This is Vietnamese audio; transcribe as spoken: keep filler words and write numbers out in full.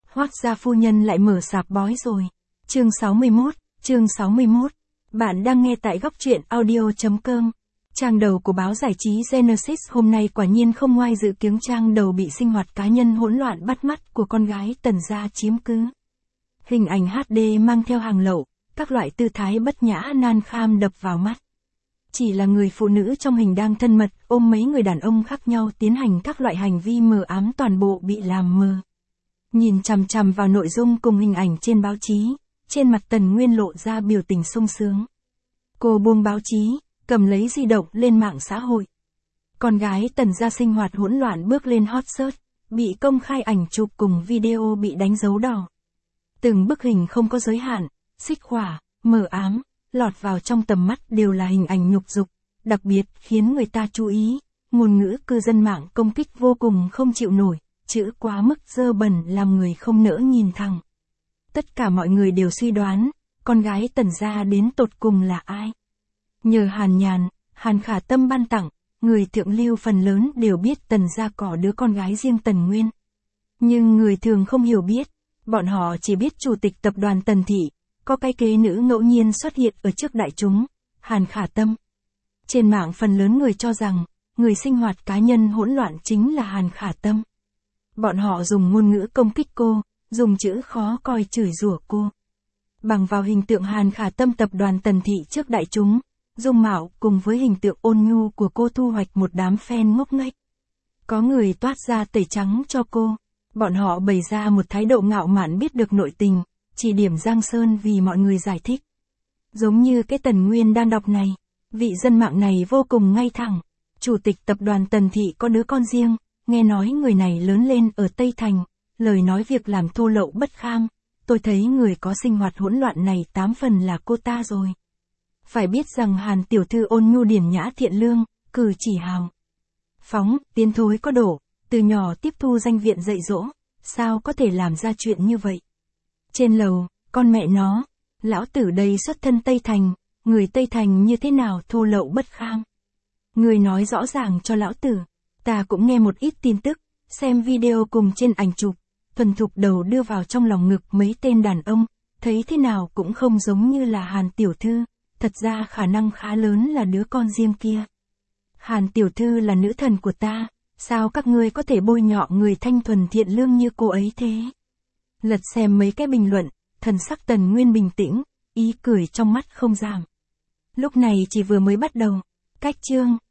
Hoác gia phu nhân lại mở sạp bói rồi. Chương sáu mươi mốt, chương sáu mươi mốt. Bạn đang nghe tại góc truyện audio chấm com. Trang đầu của báo giải trí Genesis hôm nay quả nhiên không ngoài dự kiến, trang đầu bị sinh hoạt cá nhân hỗn loạn bắt mắt của con gái Tần gia chiếm cứ. Hình ảnh hát đê mang theo hàng lậu, các loại tư thái bất nhã nan kham đập vào mắt. Chỉ là người phụ nữ trong hình đang thân mật ôm mấy người đàn ông khác nhau tiến hành các loại hành vi mờ ám, toàn bộ bị làm mờ. Nhìn chằm chằm vào nội dung cùng hình ảnh trên báo chí, trên mặt Tần Nguyên lộ ra biểu tình sung sướng. Cô buông báo chí, cầm lấy di động lên mạng xã hội. Con gái Tần gia sinh hoạt hỗn loạn bước lên hot search, bị công khai ảnh chụp cùng video bị đánh dấu đỏ. Từng bức hình không có giới hạn, xích khỏa, mờ ám, lọt vào trong tầm mắt đều là hình ảnh nhục dục, đặc biệt khiến người ta chú ý, ngôn ngữ cư dân mạng công kích vô cùng không chịu nổi, chữ quá mức dơ bẩn làm người không nỡ nhìn thẳng. Tất cả mọi người đều suy đoán, con gái Tần gia đến tột cùng là ai? Nhờ Hàn Nhàn, Hàn Khả Tâm ban tặng, người thượng lưu phần lớn đều biết Tần gia có đứa con gái riêng Tần Nguyên. Nhưng người thường không hiểu biết, bọn họ chỉ biết chủ tịch tập đoàn Tần Thị, có cái kế nữ ngẫu nhiên xuất hiện ở trước đại chúng, Hàn Khả Tâm. Trên mạng phần lớn người cho rằng, người sinh hoạt cá nhân hỗn loạn chính là Hàn Khả Tâm. Bọn họ dùng ngôn ngữ công kích cô, dùng chữ khó coi chửi rủa cô. Bằng vào hình tượng Hàn Khả Tâm tập đoàn Tần Thị trước đại chúng, dung mạo cùng với hình tượng ôn nhu của cô thu hoạch một đám fan ngốc nghếch. Có người toát ra tẩy trắng cho cô, bọn họ bày ra một thái độ ngạo mạn biết được nội tình, chỉ điểm Giang Sơn vì mọi người giải thích. Giống như cái Tần Nguyên đang đọc này, vị dân mạng này vô cùng ngay thẳng. Chủ tịch tập đoàn Tần Thị có đứa con riêng, nghe nói người này lớn lên ở Tây Thành, lời nói việc làm thô lậu bất kham, tôi thấy người có sinh hoạt hỗn loạn này tám phần là cô ta rồi. Phải biết rằng Hàn tiểu thư ôn nhu điển nhã thiện lương, cử chỉ hào phóng, tiến thối có độ, từ nhỏ tiếp thu danh viện dạy dỗ, sao có thể làm ra chuyện như vậy? Trên lầu, con mẹ nó, lão tử đây xuất thân Tây Thành, người Tây Thành như thế nào thô lậu bất kham? Người nói rõ ràng cho lão tử, ta cũng nghe một ít tin tức, xem video cùng trên ảnh chụp, thuần thục đầu đưa vào trong lòng ngực mấy tên đàn ông, thấy thế nào cũng không giống như là Hàn tiểu thư, thật ra khả năng khá lớn là đứa con riêng kia. Hàn tiểu thư là nữ thần của ta, sao các ngươi có thể bôi nhọ người thanh thuần thiện lương như cô ấy thế? Lật xem mấy cái bình luận, thần sắc Tần Nguyên bình tĩnh, ý cười trong mắt không giảm. Lúc này chỉ vừa mới bắt đầu, cách chương.